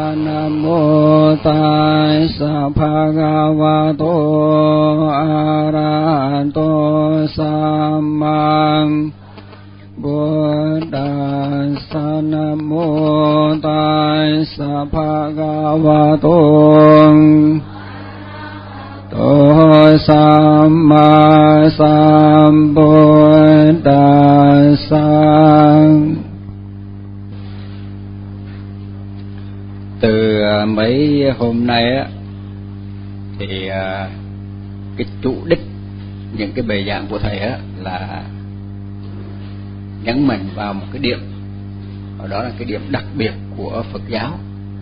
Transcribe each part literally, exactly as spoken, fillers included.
nam mô tassa bhagavato arahato samma buddhassa. Nam mô tassa bhagavato to samma sambuddhassa. Từ mấy hôm nay á thì cái chủ đích những cái bài giảng của thầy á là nhấn mạnh vào một cái điểm, đó là cái điểm đặc biệt của Phật giáo.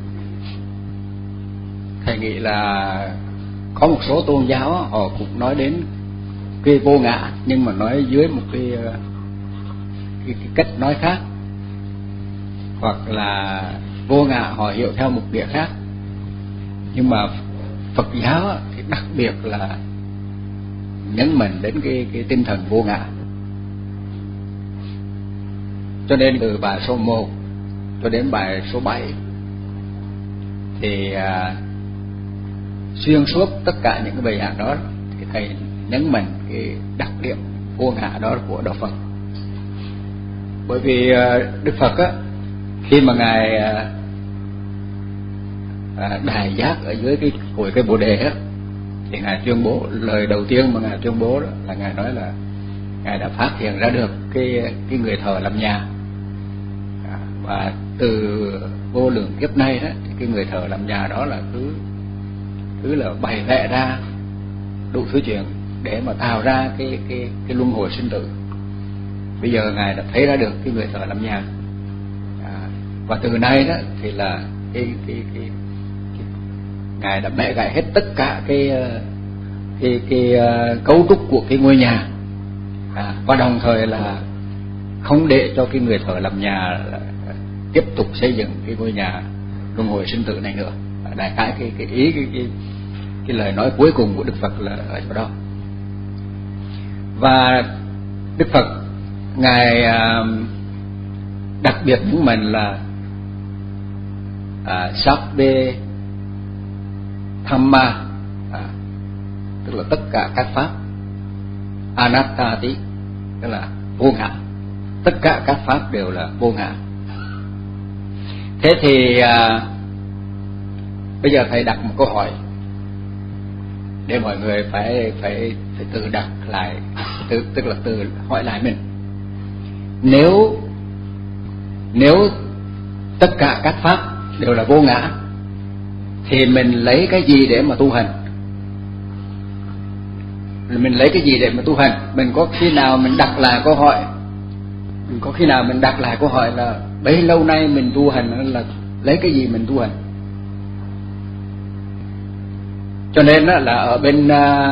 Thầy nghĩ là có một số tôn giáo họ cũng nói đến cái vô ngã, nhưng mà nói dưới một cái, cái, cái cách nói khác, hoặc là vô ngã họ hiểu theo một nghĩa khác. Nhưng mà Phật giáo thì đặc biệt là nhấn mạnh đến cái, cái tinh thần vô ngã. Cho nên từ bài số một cho đến bài số bảy thì à, xuyên suốt tất cả những cái bài giảng đó thì thầy nhấn mạnh cái đặc điểm vô ngã đó của Đạo Phật. Bởi vì à, Đức Phật á, khi mà ngài à, à, đài giác ở dưới cái cội cây Bồ Đề á, thì ngài tuyên bố lời đầu tiên mà ngài tuyên bố đó là ngài nói là ngài đã phát hiện ra được cái cái người thờ làm nhà. Và từ vô lượng kiếp nay đó thì cái người thờ làm nhà đó là cứ cứ là bày vẽ ra đủ thứ chuyện để mà tạo ra cái cái cái luân hồi sinh tử. Bây giờ ngài đã thấy ra được cái người thờ làm nhà, à, và từ nay đó thì là cái cái cái, cái ngài đã bẻ gãy hết tất cả cái cái cái, cái cấu trúc của cái ngôi nhà, à, và đồng thời là không để cho cái người thờ làm nhà tiếp tục xây dựng cái ngôi nhà luân hồi sinh tử này nữa. Đại khái cái cái ý cái cái cái lời nói cuối cùng của Đức Phật là ở chỗ đó. Và Đức Phật ngài à, đặc biệt nhấn mạnh là à, sabbe thamma, à, tức là tất cả các pháp, anattati tức là vô ngã, tất cả các pháp đều là vô ngã. Thế thì à, bây giờ thầy đặt một câu hỏi để mọi người phải phải phải tự đặt lại, tự, tức là tự hỏi lại mình. Nếu nếu tất cả các pháp đều là vô ngã thì mình lấy cái gì để mà tu hành? Mình lấy cái gì để mà tu hành? Mình có khi nào mình đặt lại câu hỏi, mình có khi nào mình đặt lại câu hỏi là bấy lâu nay mình tu hành là lấy cái gì mình tu hành? Cho nên đó là ở bên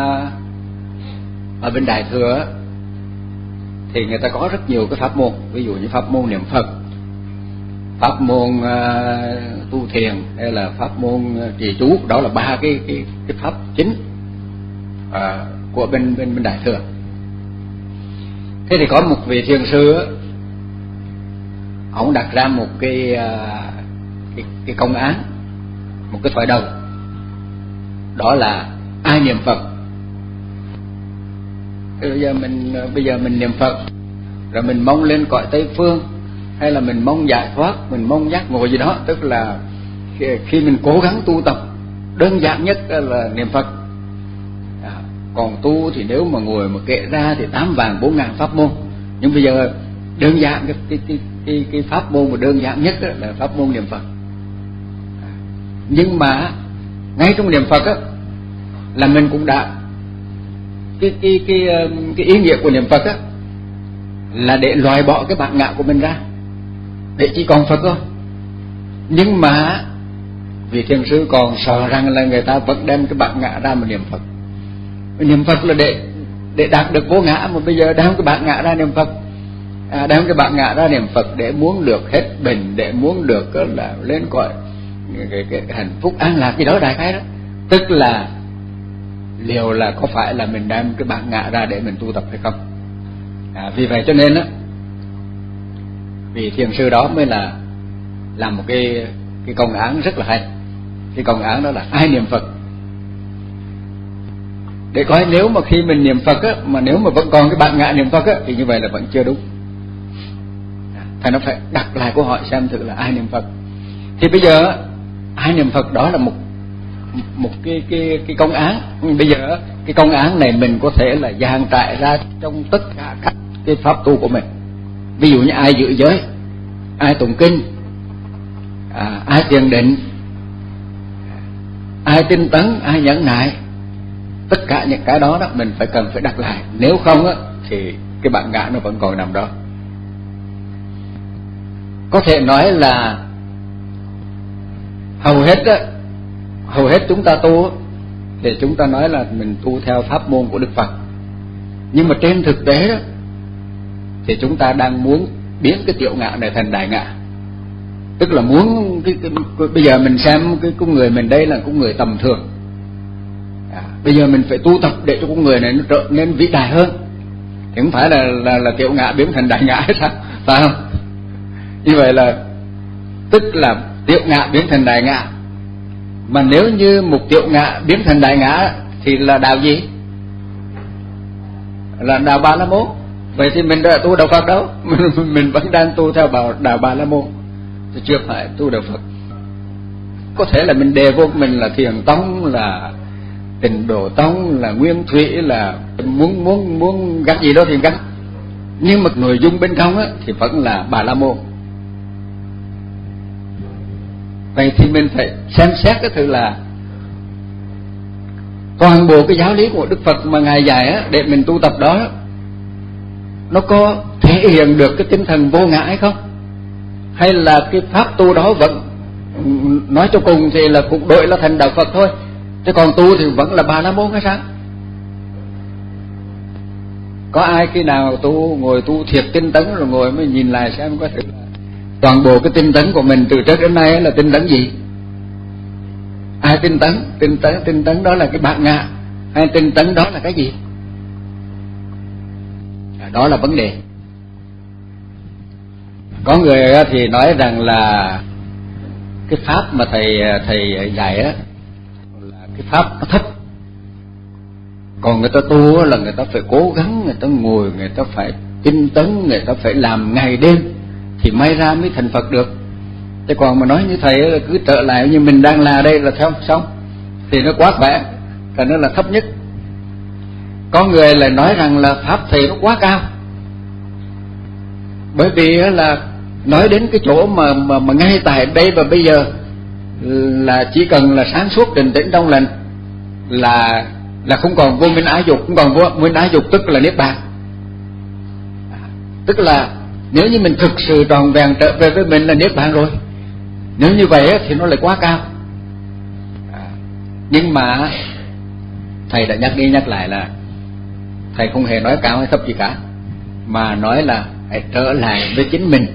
ở bên Đại Thừa thì người ta có rất nhiều cái pháp môn, ví dụ như pháp môn niệm Phật, pháp môn uh, tu thiền, hay là pháp môn trì chú. Đó là ba cái cái cái pháp chính uh, của bên bên bên Đại Thừa. Thế thì có một vị thiền sư, ông đặt ra một cái uh, cái, cái công án, một cái thoại đầu, đó là ai niệm Phật. Bây giờ mình bây giờ mình niệm Phật rồi mình mong lên cõi Tây Phương, hay là mình mong giải thoát, mình mong giác ngộ gì đó, tức là khi, khi mình cố gắng tu tập, đơn giản nhất là niệm Phật. À, còn tu thì nếu mà ngồi mà kệ ra thì tám vàng bốn ngàn pháp môn. Nhưng bây giờ đơn giản cái cái cái cái, cái pháp môn mà đơn giản nhất là pháp môn niệm Phật. À, nhưng mà ngay trong niệm Phật á là mình cũng đã cái cái cái cái ý nghĩa của niệm Phật á là để loại bỏ cái bản ngã của mình ra, để chỉ còn Phật thôi. Nhưng mà vị thiền sư còn sợ rằng là người ta vẫn đem cái bản ngã ra mà niệm Phật. Niệm Phật là để để đạt được vô ngã, mà bây giờ đem cái bản ngã ra niệm Phật, à, đem cái bản ngã ra niệm Phật để muốn được hết bệnh, để muốn được là lên cõi cái, cái, cái hạnh phúc an lạc gì đó, đại khái đó. Tức là liệu là có phải là mình đem cái bản ngã ra để mình tu tập hay không? À, vì vậy cho nên á, vị thiền sư đó mới là làm một cái cái công án rất là hay. Cái công án đó là ai niệm Phật, để coi nếu mà khi mình niệm Phật á, mà nếu mà vẫn còn cái bản ngã niệm Phật á, thì như vậy là vẫn chưa đúng. Thầy nó phải đặt lại câu hỏi xem thử là ai niệm Phật. Thì bây giờ ai niệm Phật đó là một một cái cái cái công án. Bây giờ cái công án này mình có thể là dàn trải ra trong tất cả các cái pháp tu của mình. Ví dụ như ai giữ giới, ai tụng kinh, à, ai thiền định, ai tinh tấn, ai nhẫn nại, tất cả những cái đó đó mình phải cần phải đặt lại. Nếu không á thì cái bản ngã nó vẫn còn nằm đó. Có thể nói là hầu hết á, hầu hết chúng ta tu thì chúng ta nói là mình tu theo pháp môn của Đức Phật, nhưng mà trên thực tế đó thì chúng ta đang muốn biến cái tiểu ngã này thành đại ngã. Tức là muốn cái, cái, cái, bây giờ mình xem cái con người mình đây là con người tầm thường, à, bây giờ mình phải tu tập để cho con người này nó trở nên vĩ đại hơn, thì không phải là là, là tiểu ngã biến thành đại ngã hay sao, phải không? Như vậy là tức là tiểu ngã biến thành đại ngã. Mà nếu như một tiểu ngã biến thành đại ngã thì là đạo gì? Là đạo Ba La Môn. Vậy thì mình đã tu đạo Phật đâu? Mình, mình vẫn đang tu theo bảo đạo Ba La Môn, chứ chưa phải tu đạo Phật. Có thể là mình đề vô mình là Thiền Tông, là Tịnh Độ Tông, là Nguyên Thủy, là muốn muốn muốn gắn gì đó thì gắn, nhưng mà nội dung bên trong á thì vẫn là Bà La Môn. Vậy thì mình phải xem xét cái thứ là toàn bộ cái giáo lý của Đức Phật mà Ngài dạy á, để mình tu tập đó, nó có thể hiện được cái tinh thần vô ngã hay không? Hay là cái pháp tu đó vẫn nói cho cùng thì là cũng đội là thành đạo Phật thôi, chứ còn tu thì vẫn là Bà La Môn hay sao? Có ai khi nào tu ngồi tu thiệt tinh tấn rồi ngồi mới nhìn lại xem có thể toàn bộ cái tinh tấn của mình từ trước đến nay là tinh tấn gì? Ai tinh tấn? Tinh tấn tinh tấn đó là cái bản ngã, hay tinh tấn đó là cái gì? Đó là vấn đề. Có người thì nói rằng là cái pháp mà thầy thầy dạy á là cái pháp nó thấp, còn người ta tu là người ta phải cố gắng, người ta ngồi, người ta phải tinh tấn, người ta phải làm ngày đêm thì may ra mới thành Phật được. Chứ còn mà nói như thầy là cứ trở lại như mình đang là đây là theo xong thì nó quá khỏe, thành nó là thấp nhất. Có người lại nói rằng là pháp thầy nó quá cao, bởi vì là nói đến cái chỗ mà mà, mà ngay tại đây và bây giờ là chỉ cần là sáng suốt định tĩnh trong lành là là không còn vô minh ái dục, không còn vô minh ái dục, tức là niết bàn. Tức là nếu như mình thực sự tròn vẹn trở về với mình là niết bàn rồi. Nếu như vậy thì nó lại quá cao. Nhưng mà thầy đã nhắc đi nhắc lại là thầy không hề nói cao hay thấp gì cả, mà nói là hãy trở lại với chính mình.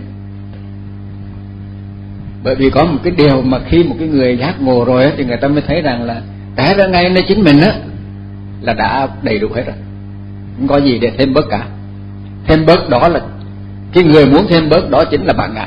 Bởi vì có một cái điều mà khi một cái người giác ngộ rồi ấy, thì người ta mới thấy rằng là cái ra ngay nơi chính mình á là đã đầy đủ hết rồi, không có gì để thêm bớt cả. Thêm bớt đó là cái người muốn thêm bớt đó chính là bản ngã.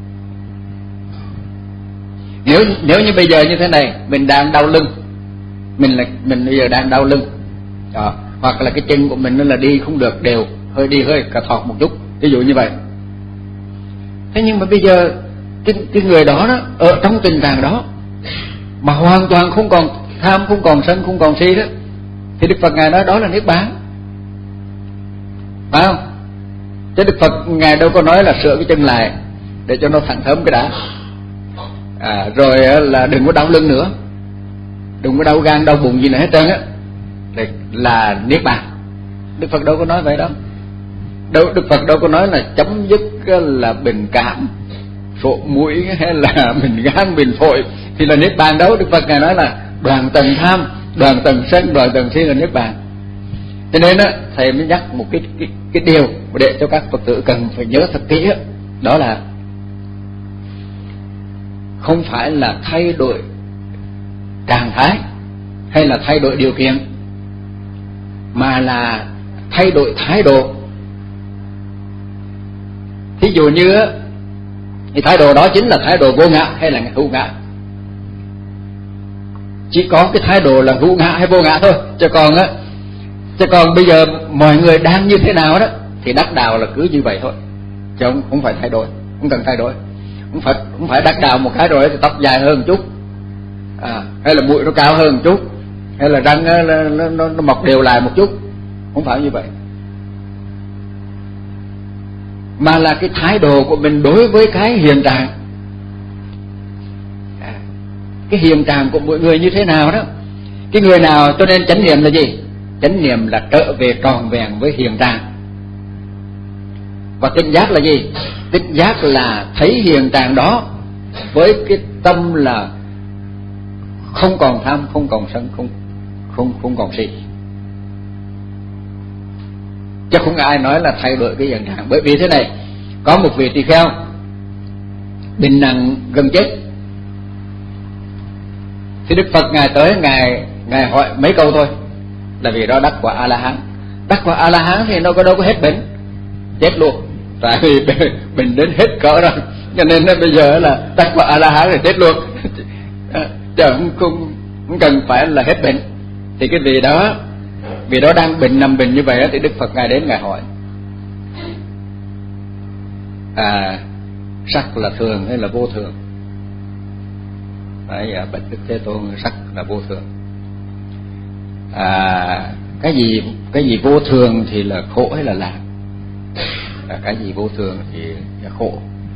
Nếu nếu như bây giờ như thế này, mình đang đau lưng, mình là mình bây giờ đang đau lưng đó, hoặc là cái chân của mình nó là đi không được đều, hơi đi hơi cà thọt một chút, ví dụ như vậy. Thế nhưng mà bây giờ cái, cái người đó, đó ở trong tình trạng đó mà hoàn toàn không còn tham, không còn sân, không còn si đó, thì Đức Phật Ngài nói đó là niết bàn, phải không? Chứ Đức Phật Ngài đâu có nói là sửa cái chân lại để cho nó thẳng thớm cái đã, à, rồi là đừng có đau lưng nữa, đừng có đau gan, đau bụng gì nữa hết trơn á, là niết bàn. Đức Phật đâu có nói vậy đâu. Đâu Đức Phật đâu có nói là chấm dứt là bệnh cảm, sổ mũi hay là mình gan, mình phổi thì là niết bàn đâu. Đức Phật Ngài nói là đoạn tầng tham, đoạn tầng sân, đoạn tầng si là niết bàn. Cho nên á thầy mới nhắc một cái cái, cái điều để cho các Phật tử cần phải nhớ thật kỹ, đó là không phải là thay đổi trạng thái hay là thay đổi điều kiện, mà là thay đổi thái độ. Thí dụ như Thì thái độ đó chính là thái độ vô ngã hay là hữu ngã? Chỉ có cái thái độ là hữu ngã hay vô ngã thôi. Chứ còn á, chứ còn bây giờ mọi người đang như thế nào đó thì đắc đạo là cứ như vậy thôi, chứ không, không phải thay đổi, không cần thay đổi. Không phải không phải đắc đạo một cái rồi thì tóc dài hơn một chút, à, hay là mũi nó cao hơn một chút, hay là răng nó, nó, nó, nó mọc đều lại một chút. Không phải như vậy, mà là cái thái độ của mình đối với cái hiện trạng. À, cái hiện trạng của mỗi người như thế nào đó. Cái người nào, cho nên chánh niệm là gì? Chánh niệm là trở về tròn vẹn với hiện trạng. Và tỉnh giác là gì? Tỉnh giác là thấy hiện trạng đó với cái tâm là không còn tham, không còn sân, không không không còn si. Chứ không ai nói là thay đổi cái hiện trạng. Bởi vì thế này, có một vị tỳ kheo bệnh nặng gần chết, thì Đức Phật ngài tới, ngài ngài hỏi mấy câu thôi, là vì đó đắc quả A La Hán. Đắc quả A La Hán thì nó có đâu có hết bệnh, chết luôn. Tại vì bệnh đến hết cỡ rồi, cho nên bây giờ là đắc quả A La Hán thì chết luôn, chứ không, không không cần phải là hết bệnh. Thì cái vị đó, vì đó đang bệnh, nằm bệnh như vậy đó, thì Đức Phật ngài đến ngài hỏi à, sắc là thường hay là vô thường? Đấy, bạch Đức Thế Tôn, sắc là vô thường. À, cái gì cái gì vô thường thì là khổ hay là lạc? À, cái gì vô thường thì là khổ.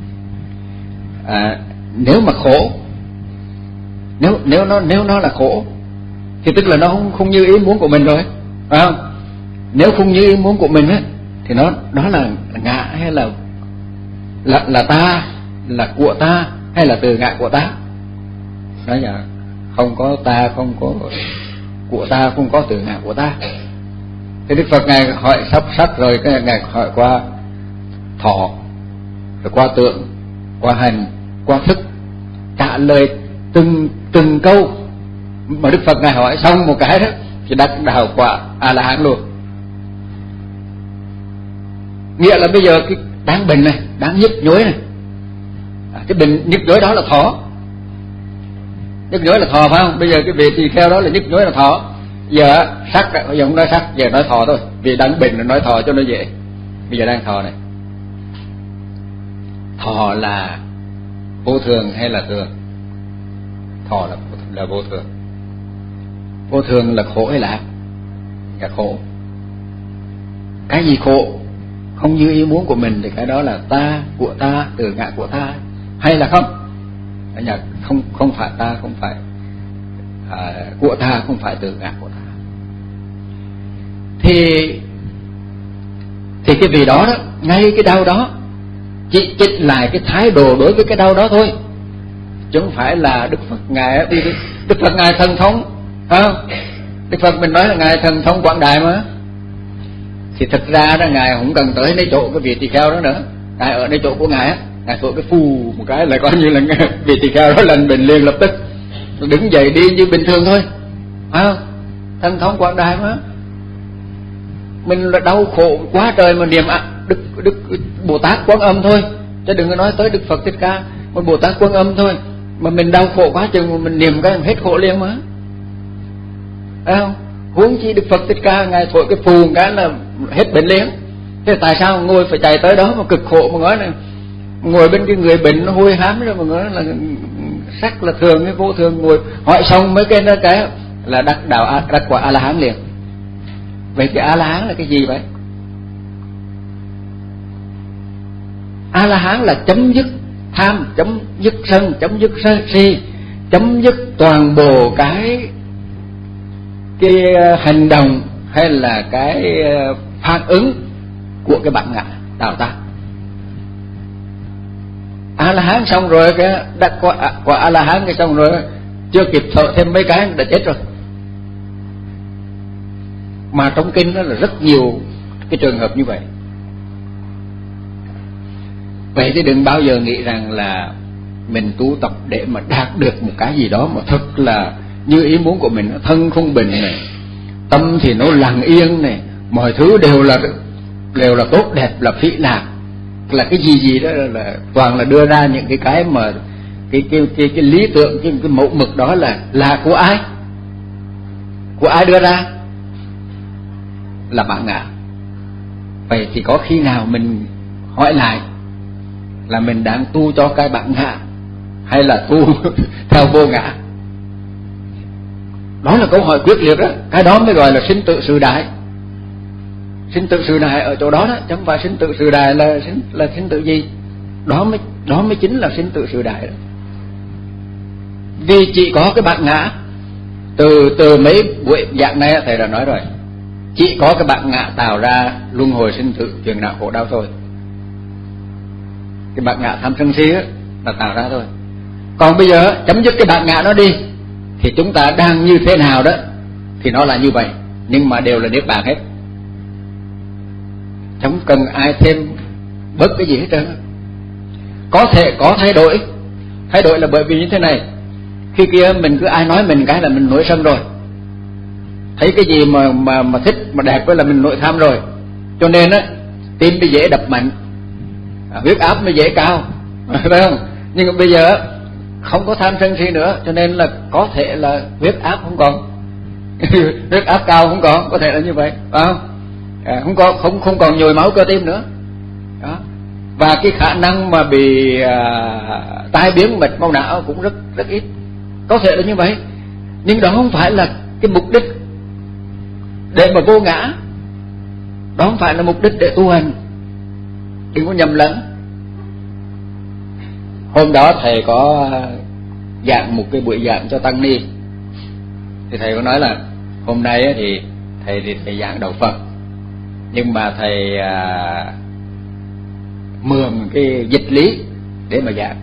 À, nếu mà khổ, nếu nếu nó nếu nó là khổ thì tức là nó không không như ý muốn của mình rồi, phải không? Nếu không như ý muốn của mình á, thì nó đó là ngã hay là là là ta, là của ta, hay là từ ngã của ta? Đó là không có ta, không có của ta, không có từ ngã của ta. Thì Đức Phật ngài hỏi sắp sắc rồi, cái ngài hỏi qua thọ, rồi qua tượng, qua hành, qua thức, trả lời từng từng câu mà Đức Phật ngài hỏi xong một cái đó thì đắc đạo quả A La Hán luôn. Nghĩa là bây giờ cái đáng bệnh này, đáng nhức nhối này, à, cái bệnh nhức nhối đó là thọ. Nhức nhối là thọ, phải không? Bây giờ cái vị tỳ kheo đó là nhức nhối là thọ. Giờ sắc, giờ không nói sắc, giờ nói thọ thôi, vì đang bệnh là nói thọ cho nó dễ. Bây giờ đang thọ này, thọ là vô thường hay là thường? Thọ là là vô thường. Vô thường là khổ hay lạc? Là khổ. Cái gì khổ không như ý muốn của mình thì cái đó là ta, của ta, từ ngã của ta, hay là không? Là không không phải ta, không phải à, của ta, không phải từ ngã của ta. Thì thì cái vì đó đó, ngay cái đau đó chỉ chỉnh lại cái thái độ đối với cái đau đó thôi, chứ không phải là Đức Phật ngài đi Đức Phật ngài thần thông, phải không? Đức Phật mình nói là ngài thần thông quảng đại mà. Thì thực ra đó ngài không cần tới nơi chỗ cái vị tỳ kheo đó nữa, ngài ở nơi chỗ của ngài á, ngài thổi cái phù một cái là coi như là vị tỳ kheo đó lành bệnh liền lập tức, đứng dậy đi như bình thường thôi, phải không? Thần thông quảng đại mà. Mình là đau khổ quá trời mà niệm à, Đức Đức Bồ Tát Quan Âm thôi, chứ đừng có nói tới Đức Phật Thích Ca, mà Bồ Tát Quan Âm thôi mà mình đau khổ quá chừng mà mình niệm cái hết khổ liền mà, phải không? Huống chi Đức Phật Thích Ca ngài thổi cái phù cái là hết bệnh liền. Thế tại sao ngồi phải chạy tới đó mà cực khổ mà nói này, ngồi bên cái người bệnh nó hôi hám rồi mà nói là sắc là thường hay vô thường, ngồi hỏi xong mấy cái đó cái là đắc đạo đắc quả A La Hán liền. Vậy cái A La Hán là cái gì vậy? A La Hán là chấm dứt tham, chấm dứt sân, chấm dứt si, chấm dứt toàn bộ cái cái hành động hay là cái phản ứng của cái bản ngã tạo tác. A La Hán xong rồi cái đắc quả, quả A La Hán cái xong rồi chưa kịp thở thêm mấy cái đã chết rồi. Mà trong kinh đó là rất nhiều cái trường hợp như vậy. Vậy thì đừng bao giờ nghĩ rằng là mình tu tập để mà đạt được một cái gì đó mà thật là như ý muốn của mình, thân không bệnh này, tâm thì nó lặng yên này, mọi thứ đều là đều là tốt đẹp, là phỉ lạc, hoặc là cái gì gì đó là toàn là đưa ra những cái cái mà cái cái cái, cái lý tưởng, cái, cái mẫu mực đó là là của ai? Của ai đưa ra? Là bản ngã. Vậy thì có khi nào mình hỏi lại là mình đang tu cho cái bản ngã hay là tu theo vô ngã? Đó là câu hỏi quyết liệt đó. Cái đó mới gọi là sinh tự sự đại. Sinh tự sự đại ở chỗ đó đó, chứ không phải sinh tự sự đại là sinh là sinh tự gì? Đó mới đó mới chính là sinh tự sự đại đó. Vì chỉ có cái bản ngã, từ từ mấy buổi giảng này thầy đã nói rồi, chỉ có cái bản ngã tạo ra luân hồi sinh tử, phiền não khổ đau thôi. Cái bản ngã tham sân si là tạo ra thôi. Còn bây giờ chấm dứt cái bản ngã nó đi thì chúng ta đang như thế nào đó thì nó là như vậy, nhưng mà đều là niết bàn hết, không cần ai thêm bớt cái gì hết trơn. Có thể có thay đổi, thay đổi là bởi vì như thế này, khi kia mình cứ ai nói mình cái là mình nổi sân rồi, thấy cái gì mà mà mà thích mà đẹp đó là mình nội tham rồi, cho nên á tim mới dễ đập mạnh, huyết áp mới dễ cao, phải không? Nhưng mà bây giờ không có tham sân si nữa, cho nên là có thể là huyết áp không còn huyết áp cao không còn, có thể là như vậy, phải không? À, không có không không còn nhồi máu cơ tim nữa đó. Và cái khả năng mà bị à, tai biến mạch máu não cũng rất rất ít, có thể là như vậy. Nhưng đó không phải là cái mục đích để mà vô ngã, đó không phải là mục đích để tu hành, đừng có nhầm lẫn. Hôm đó thầy có giảng một cái buổi giảng cho tăng ni, thì thầy có nói là hôm nay thì thầy thì thầy giảng đạo Phật, nhưng mà thầy à, mượn cái dịch lý để mà giảng.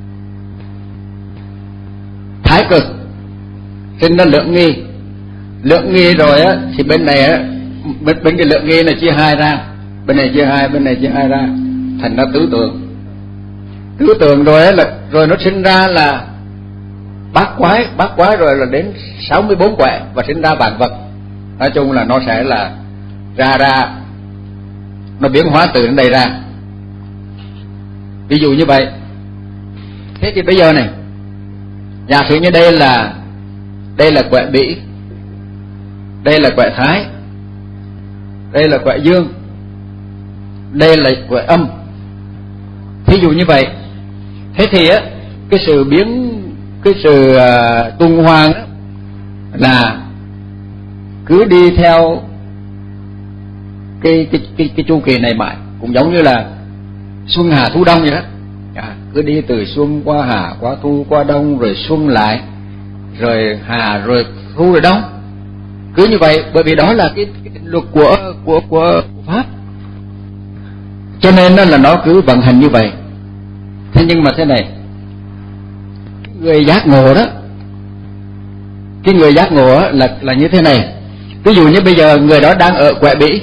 Thái cực sinh ra lượng nghi, lượng nghi rồi á thì bên này á, bên, bên cái lượng nghi này chia hai ra, bên này chia hai, bên này chia hai ra, thành ra tứ tượng. Tứ tượng rồi á là rồi nó sinh ra là bát quái, bát quái rồi là đến sáu mươi bốn quẻ và sinh ra vạn vật. Nói chung là nó sẽ là ra ra nó biến hóa từ đến đây ra. Ví dụ như vậy. Thế thì bây giờ này, giả sử như đây là đây là quẻ bỉ, đây là quẻ thái, đây là quẻ dương, đây là quẻ âm. Thí dụ như vậy. Thế thì á cái sự biến, cái sự uh, tuần hoàn á là cứ đi theo cái cái cái cái chu kỳ này mãi, cũng giống như là xuân hạ thu đông vậy đó. À, cứ đi từ xuân qua hạ, qua thu, qua đông, rồi xuân lại, rồi hạ, rồi thu, rồi đông, cứ như vậy. Bởi vì đó là cái, cái định luật của của của pháp, cho nên là nó cứ vận hành như vậy. Thế nhưng mà thế này, người giác ngộ đó, cái người giác ngộ đó là là như thế này. Ví dụ như bây giờ người đó đang ở quẻ bỉ,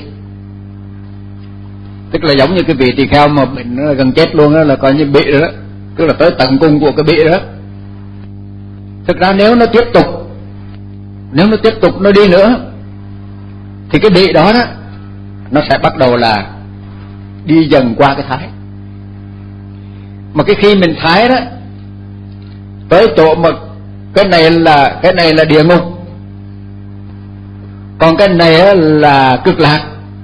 tức là giống như cái vị tỳ kheo mà mình gần chết luôn đó, là coi như bị rồi đó, tức là tới tận cùng của cái bị đó. Thực ra nếu nó tiếp tục, nếu nó tiếp tục nó đi nữa thì cái bị đó đó nó sẽ bắt đầu là đi dần qua cái thái. Mà cái khi mình thái đó tới chỗ mà cái này là cái này là địa ngục, còn cái này là cực lạc,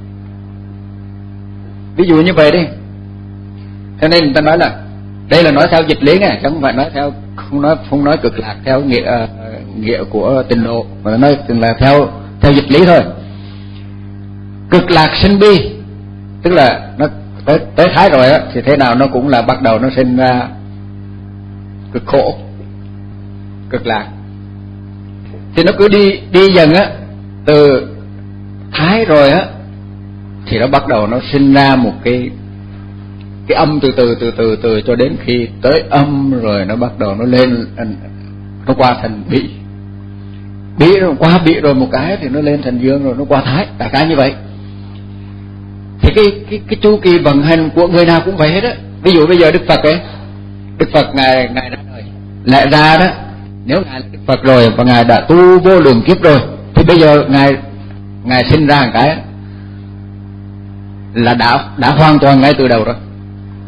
ví dụ như vậy đi. Cho nên người ta nói là đây là nói theo dịch lý này, chứ không phải nói theo, không nói không nói cực lạc theo nghĩa uh, nghĩa của tịnh độ, mà nói là theo theo dịch lý thôi. Cực lạc sinh bi, tức là nó tới tới thái rồi á thì thế nào nó cũng là bắt đầu nó sinh ra cực khổ, cực lạc. Thì nó cứ đi đi dần á, từ thái rồi á thì nó bắt đầu nó sinh ra một cái cái âm từ từ từ từ từ cho đến khi tới âm, rồi nó bắt đầu nó lên, nó qua thành bị, bị rồi qua bị rồi một cái thì nó lên thành dương, rồi nó qua thái, đại khái như vậy. Thì cái cái cái chu kỳ vận hành của người nào cũng vậy hết á. Ví dụ bây giờ Đức Phật ấy, Đức Phật ngài ngài đã đời lại ra đó, nếu ngài là Đức Phật rồi và ngài đã tu vô lượng kiếp rồi, thì bây giờ ngài ngài sinh ra một cái là đã đã hoàn toàn ngay từ đầu rồi.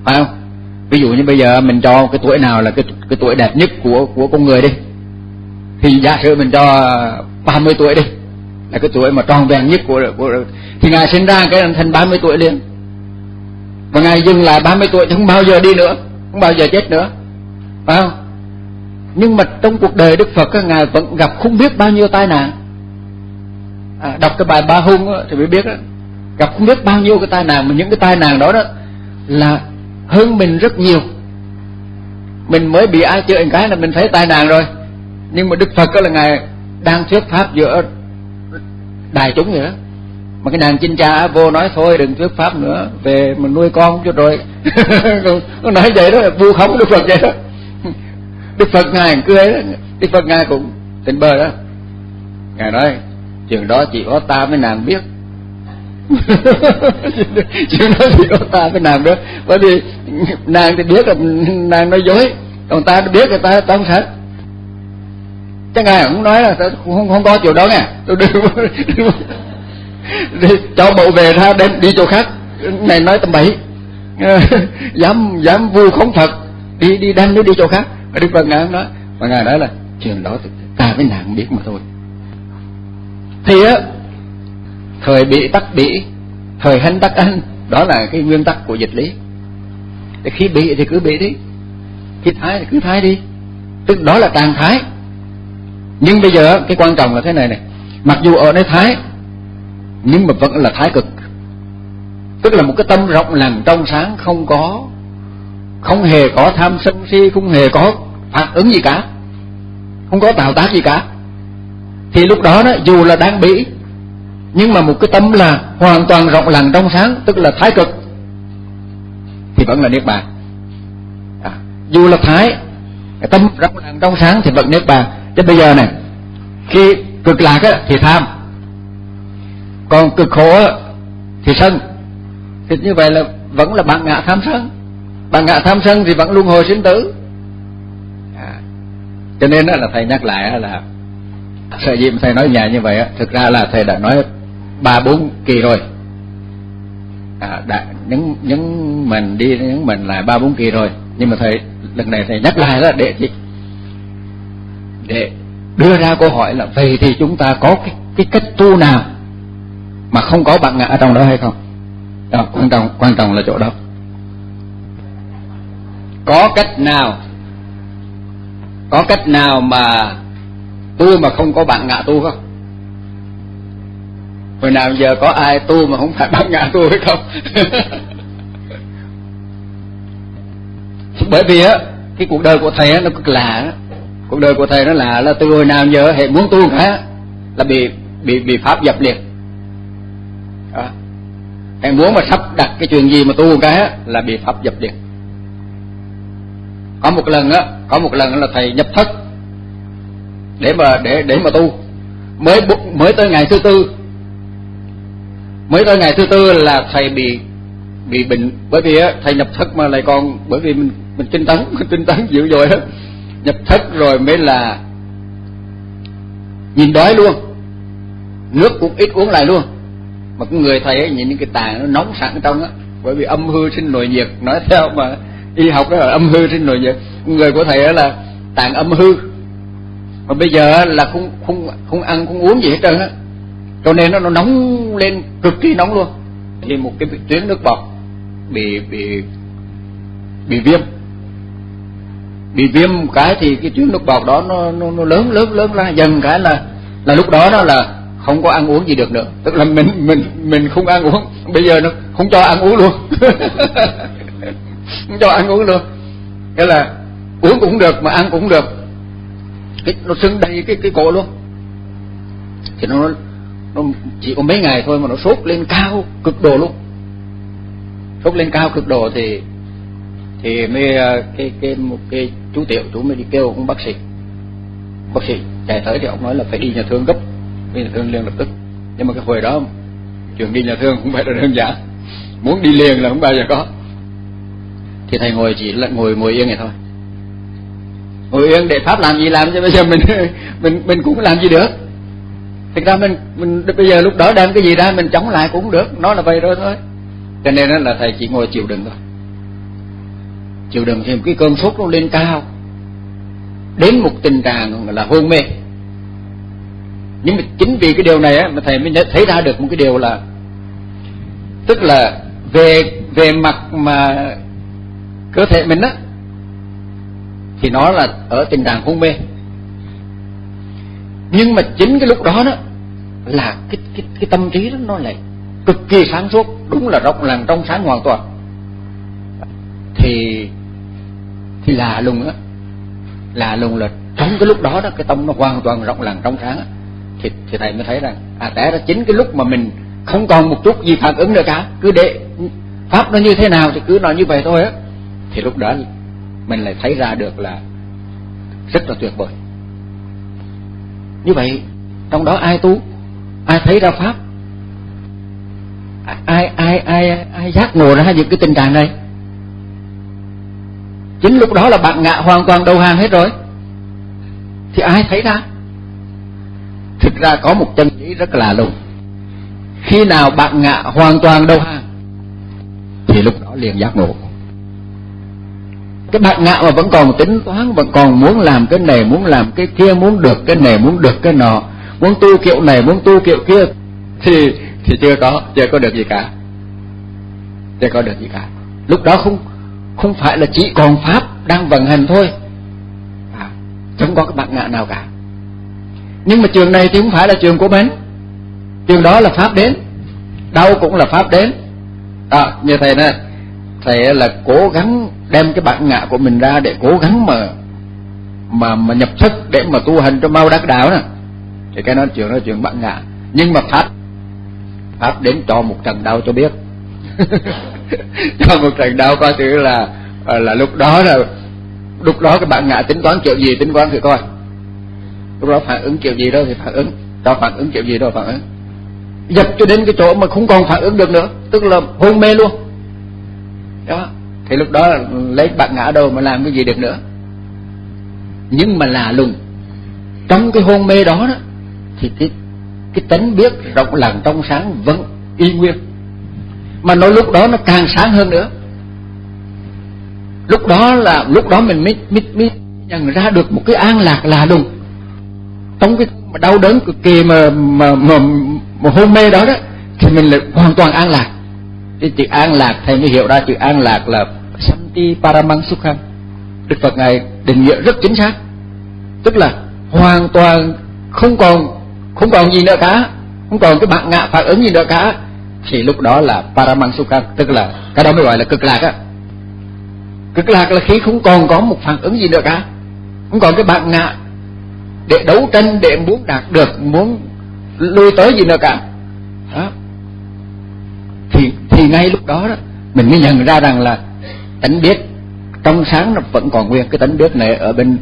phải không? Ví dụ như bây giờ mình cho cái tuổi nào là cái cái tuổi đẹp nhất của của con người đi, thì giả sử mình cho ba mươi tuổi đi là cái tuổi mà tròn vẹn nhất của của thì ngài sinh ra cái thành ba mươi tuổi liền, và ngài dừng lại ba mươi tuổi chứ không bao giờ đi nữa, không bao giờ chết nữa, phải không? Nhưng mà trong cuộc đời Đức Phật á, ngài vẫn gặp không biết bao nhiêu tai nạn. À, đọc cái bài Ba Hung á, thì mới biết đó, gặp không biết bao nhiêu cái tai nạn, mà những cái tai nạn đó đó là hơn mình rất nhiều. Mình mới bị ai chửi cái là mình thấy tai nạn rồi, nhưng mà Đức Phật đó là ngài đang thuyết pháp giữa đại chúng vậy đó, mà cái nàng Chinh Cha vô nói thôi đừng thuyết pháp nữa, về mình nuôi con cho rồi. Nó nói vậy đó, vu khống Đức Phật vậy đó. Đức Phật ngài cười đó, Đức Phật ngài cũng tỉnh bơ đó, ngài nói chuyện đó chỉ có ta với nàng biết. Chuyện đó chỉ có ta với nàng biết, bởi vì nàng thì biết là nàng nói dối, còn ta biết là ta ta không sợ. Chắc ngài cũng nói là không không có chuyện đó nghe, tôi đừng, đừng, đừng cho bộ về ra đem đi chỗ khác, này nói tầm bậy, dám dám vu khống Phật, đi đi đem nó đi chỗ khác. Và Đức Phật ngài nói, và ngài nói là chuyện đó ta với nàng biết mà thôi. Thì á, thời bị tắc bị, thời hanh tắc anh, đó là cái nguyên tắc của dịch lý. Để khi bị thì cứ bị đi, khi thái thì cứ thái đi, tức đó là trạng thái. Nhưng bây giờ cái quan trọng là thế này này, mặc dù ở nơi thái nhưng mà vẫn là thái cực, tức là một cái tâm rộng lặng trong sáng, không có không hề có tham sân si, không hề có phản ứng gì cả, không có tạo tác gì cả. Thì lúc đó đó dù là đang bị, nhưng mà một cái tâm là hoàn toàn rộng lặng trong sáng, tức là thái cực, thì vẫn là niết bàn. À, dù là thái, cái tâm rộng lặng trong sáng thì vẫn niết bàn. Chứ bây giờ này, khi cực lạc á, thì tham, còn cực khổ á, thì sân. Thì như vậy là vẫn là bản ngã tham sân, bản ngã tham sân thì vẫn luân hồi sinh tử. À, cho nên đó là thầy nhắc lại là sở dĩ thầy nói nhà như vậy á, thực ra là thầy đã nói ba bốn kỳ rồi, à, đã nhấn nhấn mình đi nhấn mình lại ba bốn kỳ rồi, nhưng mà thầy lần này thầy nhắc lại là để gì? Để đưa ra câu hỏi là vậy thì chúng ta có cái, cái cách tu nào mà không có bản ngã ở trong đó hay không? Đó, quan trọng quan trọng là chỗ đó. Có cách nào có cách nào mà tu mà không có bản ngã tu không? Hồi nào giờ có ai tu mà không phải bản ngã tu hay không? Bởi vì á, cái cuộc đời của thầy á, nó cực lạ đó. Cuộc đời của thầy nó là là từ hồi nào giờ hệ muốn tu cả là bị bị bị pháp dập liền. Đó. Hệ muốn mà sắp đặt cái chuyện gì mà tu cái á, là bị pháp dập liền. Có một lần á, có một lần là thầy nhập thất để mà để để mà tu, mới mới tới ngày thứ tư, mới tới ngày thứ tư là thầy bị bị bệnh, bởi vì á thầy nhập thất mà lại còn bởi vì mình mình tinh tấn, mình tinh tấn dữ dội hết, nhập thất rồi mới là nhìn đói luôn, nước cũng ít uống lại luôn, mà cái người thầy ấy nhìn những cái tàn nó nóng sẵn trong á, bởi vì âm hư sinh nội nhiệt, nói theo mà y học đó là âm hư sinh nội nhiệt, người của thầy đó là tàn âm hư, mà bây giờ là không không không ăn không uống gì hết trơn á, cho nên nó nó nóng lên cực kỳ nóng luôn, thì một cái tuyến nước bọt bị bị bị viêm, bị viêm một cái thì cái tuyến nước bọt đó nó nó, nó lớn lớn lớn ra dần cái là là lúc đó đó là không có ăn uống gì được nữa, tức là mình mình mình không ăn uống, bây giờ nó không cho ăn uống luôn. Không cho ăn uống luôn, thế là uống cũng được mà ăn cũng được, cái nó sưng đầy cái cái cổ luôn, thì nó nó chỉ có mấy ngày thôi mà nó sốt lên cao cực độ luôn, sốt lên cao cực độ thì thì mới cái cái một cái chú Tiểu chú mới đi kêu ông bác sĩ, bác sĩ chạy tới thì ông nói là phải đi nhà thương gấp, đi nhà thương liền lập tức, nhưng mà cái hồi đó chuyện đi nhà thương cũng phải là đơn giản, muốn đi liền là không bao giờ có, thì thầy ngồi chỉ là ngồi ngồi yên vậy thôi, ngồi yên để pháp làm gì làm, chứ bây giờ mình mình mình cũng làm gì được, thực ra mình mình bây giờ lúc đó đem cái gì ra mình chống lại cũng được, nó là vậy đó thôi, cho nên là thầy chỉ ngồi chịu đựng thôi, chịu đựng thêm cái cơn sốt nó lên cao, đến một tình trạng là hôn mê. Nhưng mà chính vì cái điều này á, mà thầy mới thấy ra được một cái điều là, tức là về về mặt mà cơ thể mình á, thì nó là ở tình trạng hôn mê. Nhưng mà chính cái lúc đó đó là cái cái cái tâm trí đó nó lại cực kỳ sáng suốt, đúng là rộng lặng trong sáng hoàn toàn. Thì thì lạ lùng á, lạ lùng là trong cái lúc đó đó cái tâm nó hoàn toàn rộng lặng trong sáng á, thì thì thầy mới thấy rằng à, té ra chính cái lúc mà mình không còn một chút gì phản ứng nữa cả, cứ để pháp nó như thế nào thì cứ nói như vậy thôi á, thì lúc đó mình lại thấy ra được là rất là tuyệt vời. Như vậy trong đó ai tu, ai thấy ra pháp, ai ai ai ai giác ngộ ra những cái tình trạng này? Chính lúc đó là bạn ngạ hoàn toàn đầu hàng hết rồi, thì ai thấy ra? Thực ra có một chân lý rất là lùng. Khi nào bạn ngạ hoàn toàn đầu hàng thì lúc đó liền giác ngộ. Cái bạn ngạ mà vẫn còn tính toán, vẫn còn muốn làm cái này, muốn làm cái kia, muốn được cái này, muốn được cái nọ, muốn tu kiểu này, muốn tu kiểu kia, thì thì chưa có chưa có được gì cả, chưa có được gì cả. Lúc đó không không phải là chỉ còn pháp đang vận hành thôi, à, không có cái bạn ngạ nào cả. Nhưng mà trường này thì không phải là trường của mình, trường đó là pháp đến, đâu cũng là pháp đến. À, như thầy nè, thầy là cố gắng đem cái bản ngã của mình ra để cố gắng mà mà mà nhập thức để mà tu hành cho mau đắc đạo nè, thì cái nói chuyện nói chuyện bản ngã. Nhưng mà pháp pháp đến cho một trận đau cho biết. Cho một trận đau coi thử là là lúc đó là lúc đó cái bản ngã tính toán kiểu gì tính toán thử coi, lúc đó phản ứng kiểu gì đó thì phản ứng, cho phản ứng kiểu gì đó phản ứng, dập cho đến cái chỗ mà không còn phản ứng được nữa, tức là hôn mê luôn đó. Thì lúc đó lấy bản ngã đâu mà làm cái gì được nữa. Nhưng mà lạ lùng, trong cái hôn mê đó đó thì cái cái tánh biết rộng lặng trong sáng vẫn y nguyên, mà nó lúc đó nó càng sáng hơn nữa. Lúc đó là lúc đó mình mới mới, mới nhận ra được một cái an lạc lạ lùng trong cái đau đớn cực kỳ mà mà mà, mà hôn mê đó đó, thì mình lại hoàn toàn an lạc. Cái chữ an lạc thầy mới hiểu ra, chữ an lạc là Santi Paramang Sukham. Đức Phật ngài định nghĩa rất chính xác, tức là hoàn toàn không còn không còn gì nữa cả, không còn cái bản ngã phản ứng gì nữa cả, thì lúc đó là Paramang Sukham, tức là cái đó mới gọi là cực lạc á. Cực lạc là khi không còn có một phản ứng gì nữa cả, không còn cái bản ngã để đấu tranh, để muốn đạt được, muốn lui tới gì nữa cả đó. Thì thì ngay lúc đó đó mình mới nhận ra rằng là tánh biết trong sáng nó vẫn còn nguyên. Cái tánh biết này ở bên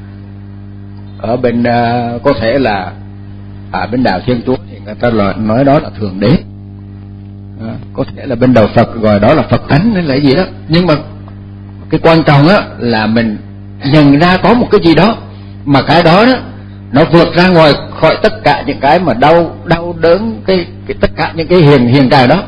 ở bên uh, có thể là ở bên đạo Thiên Chúa thì người ta nói đó là thượng đế, à, có thể là bên đạo Phật gọi đó là Phật tánh hay là gì đó. Nhưng mà cái quan trọng á là mình nhận ra có một cái gì đó, mà cái đó đó nó vượt ra ngoài khỏi tất cả những cái mà đau đau đớn, cái, cái tất cả những cái hiện hiện trạng đó.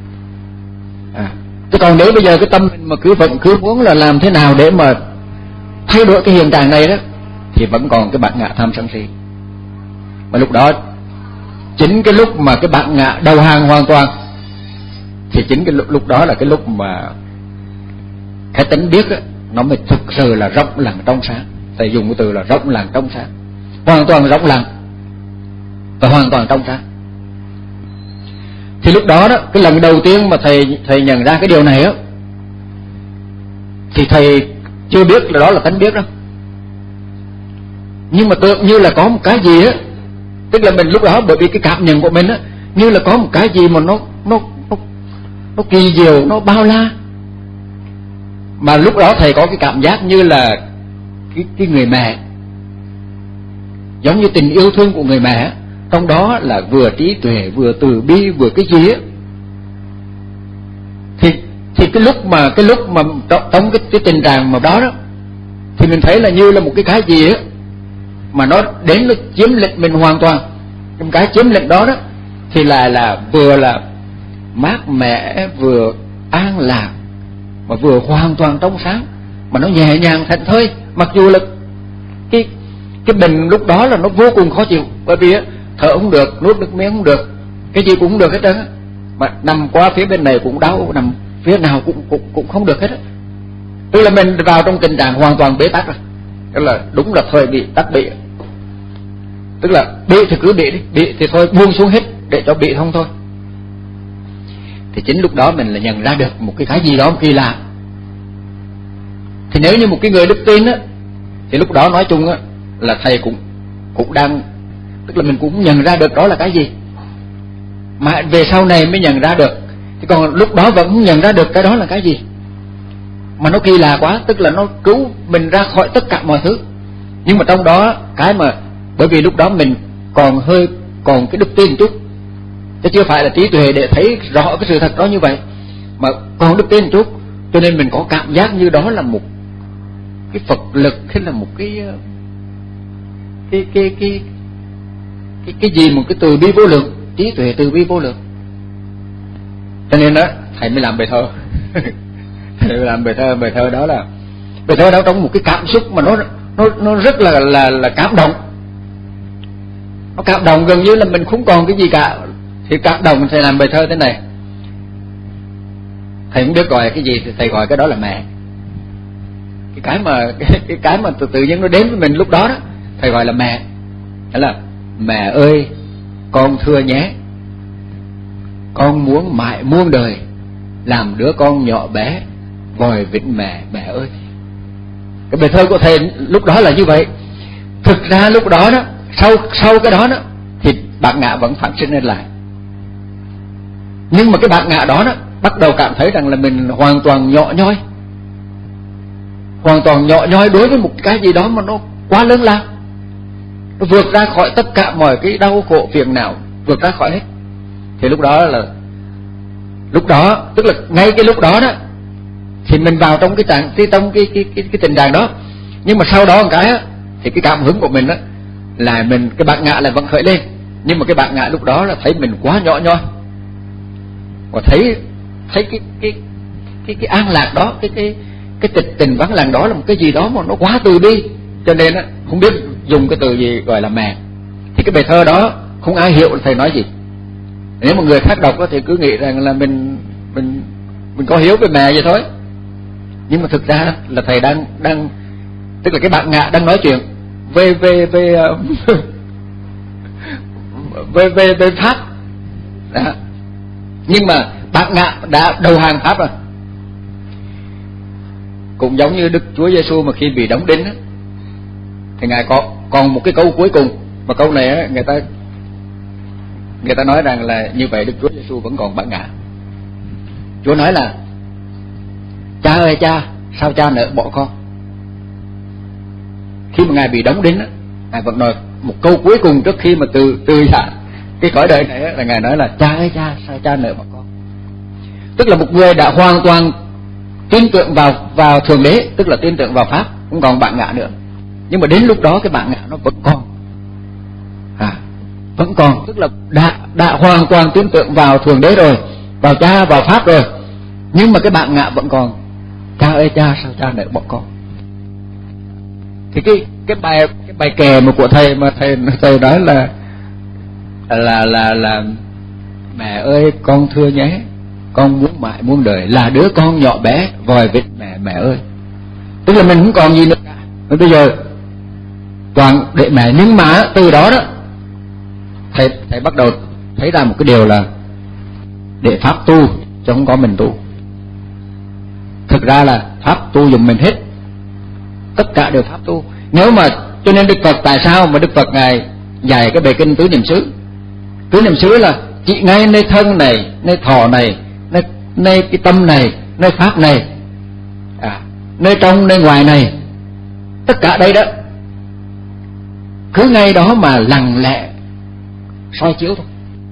À, chứ còn nếu bây giờ cái tâm mình mà cứ vẫn cứ muốn là làm thế nào để mà thay đổi cái hiện trạng này đó, thì vẫn còn cái bản ngã tham sân si. Mà lúc đó chính cái lúc mà cái bản ngã đầu hàng hoàn toàn, thì chính cái lúc, lúc đó là cái lúc mà cái tính biết đó, nó mới thực sự là rộng lặng trong sáng. Thầy dùng cái từ là rộng lặng trong sáng, hoàn toàn rộng lặng và hoàn toàn trong sáng. Thì lúc đó đó, cái lần đầu tiên mà thầy thầy nhận ra cái điều này á, thì thầy chưa biết là đó là tánh biết đâu, nhưng mà tưởng như là có một cái gì á, tức là mình lúc đó bởi vì cái cảm nhận của mình á, như là có một cái gì mà nó nó nó, nó kỳ diệu, nó bao la. Mà lúc đó thầy có cái cảm giác như là cái cái người mẹ, giống như tình yêu thương của người mẹ, trong đó là vừa trí tuệ, vừa từ bi, vừa cái gì á. Thì thì cái lúc mà cái lúc mà trong cái, cái tình trạng mà đó đó, thì mình thấy là như là một cái cái gì á mà nó đến nó chiếm lĩnh mình hoàn toàn. Trong cái chiếm lĩnh đó đó thì là là vừa là mát mẻ, vừa an lạc, mà vừa hoàn toàn trong sáng, mà nó nhẹ nhàng thảnh thơi, mặc dù là cái cái bệnh lúc đó là nó vô cùng khó chịu, bởi vì thở không được, nuốt nước miếng không được, cái gì cũng không được hết trơn á, mà nằm qua phía bên này cũng đau, nằm phía nào cũng cũng cũng không được hết á. Tức là mình vào trong tình trạng hoàn toàn bế tắc rồi, tức là đúng là thời bị tắc bị, tức là bị thì cứ bị đi, bị thì thôi buông xuống hết để cho bị không thôi. Thì chính lúc đó mình là nhận ra được một cái cái gì đó kỳ lạ. Thì nếu như một cái người đức tin á, thì lúc đó nói chung á là thầy cũng cũng đang, tức là mình cũng nhận ra được đó là cái gì, mà về sau này mới nhận ra được. Thì còn lúc đó vẫn không nhận ra được cái đó là cái gì, mà nó kỳ lạ quá, tức là nó cứu mình ra khỏi tất cả mọi thứ. Nhưng mà trong đó cái mà, bởi vì lúc đó mình còn hơi còn cái đức tin chút, chứ chưa phải là trí tuệ để thấy rõ cái sự thật đó như vậy, mà còn đức tin chút, cho nên mình có cảm giác như đó là một cái Phật lực, hay là một cái cái cái cái cái cái gì, một cái từ bi vô lượng, trí tuệ từ bi vô lượng. Cho nên đó thầy mới làm bài thơ. Thầy mới làm bài thơ, bài thơ đó là bài thơ đó trong một cái cảm xúc mà nó nó nó rất là là là cảm động. Nó cảm động gần như là mình không còn cái gì cả, thì cảm động thầy làm bài thơ thế này. Thầy không biết gọi cái gì thì thầy gọi cái đó là mẹ. Cái cái mà cái, cái cái mà tự, tự nhiên nó đến với mình lúc đó đó, thầy gọi là mẹ. Đó là mẹ ơi, con thưa nhé, con muốn mãi muôn đời làm đứa con nhỏ bé vòi vĩnh mẹ, mẹ ơi. Cái bài thơ của thầy lúc đó là như vậy. Thực ra lúc đó đó, sau sau cái đó đó, thì bản ngã vẫn phản sinh lên lại. Nhưng mà cái bản ngã đó đó bắt đầu cảm thấy rằng là mình hoàn toàn nhỏ nhoi, hoàn toàn nhỏ nhoi đối với một cái gì đó mà nó quá lớn lao, nó vượt ra khỏi tất cả mọi cái đau khổ phiền não, vượt ra khỏi hết. Thì lúc đó là lúc đó tức là ngay cái lúc đó đó thì mình vào trong cái trạng cái trong cái cái cái, cái tình trạng đó. Nhưng mà sau đó một cái á, thì cái cảm hứng của mình đó là mình, cái bản ngã lại vẫn khởi lên, nhưng mà cái bản ngã lúc đó là thấy mình quá nhỏ nhoi, và thấy thấy cái cái cái cái an lạc đó, cái cái cái tịch tình vắng lặng đó là một cái gì đó mà nó quá từ bi, cho nên á không biết dùng cái từ gì gọi là mẹ. Thì cái bài thơ đó không ai hiểu thầy nói gì. Nếu mà người khác đọc đó thì cứ nghĩ rằng là mình mình mình có hiếu về mẹ vậy thôi. Nhưng mà thực ra là thầy đang đang tức là cái bản ngã đang nói chuyện về về về về về, về pháp đó. Nhưng mà bản ngã đã đầu hàng pháp rồi. Cũng giống như Đức Chúa Giêsu mà khi bị đóng đinh á, thì ngài có còn một cái câu cuối cùng, mà câu này á, người ta người ta nói rằng là như vậy Đức Chúa Giêsu vẫn còn bản ngã. Chúa nói là cha ơi cha, sao cha nỡ bỏ con. Khi mà ngài bị đóng đinh á, ngài vẫn nói một câu cuối cùng trước khi mà từ từ giả cái cõi đời này á, là ngài nói là cha ơi cha, sao cha nỡ bỏ con. Tức là một người đã hoàn toàn tin tưởng vào vào thượng đế, tức là tin tưởng vào pháp, không còn bản ngã nữa. Nhưng mà đến lúc đó cái bản ngã nó vẫn còn, à, vẫn còn, tức là đã đã hoàn toàn tin tưởng vào thượng đế rồi, vào cha, vào pháp rồi, nhưng mà cái bản ngã vẫn còn. Cha ơi cha, sao cha nỡ bỏ con. Thì cái cái bài cái bài kè mà của thầy mà thầy thầy nói là là là là mẹ ơi con thưa nhé, con muốn mãi muôn đời là đứa con nhỏ bé vòi vĩnh mẹ, mẹ ơi. Tức là mình không còn gì nữa cả, bây giờ toàn để mẹ. Nhưng mà từ đó đó thầy thầy bắt đầu thấy ra một cái điều là để pháp tu chứ không có mình tu. Thực ra là pháp tu dùng mình hết, tất cả đều pháp tu. Nếu mà cho nên Đức Phật, tại sao mà Đức Phật ngài dạy cái bài kinh tứ niệm xứ? Tứ niệm xứ là chỉ ngay nơi thân này, nơi thọ này, nơi, nơi cái tâm này, nơi pháp này, à, nơi trong nơi ngoài này, tất cả đây đó, cứ ngay đó mà lặng lẽ soi chiếu thôi,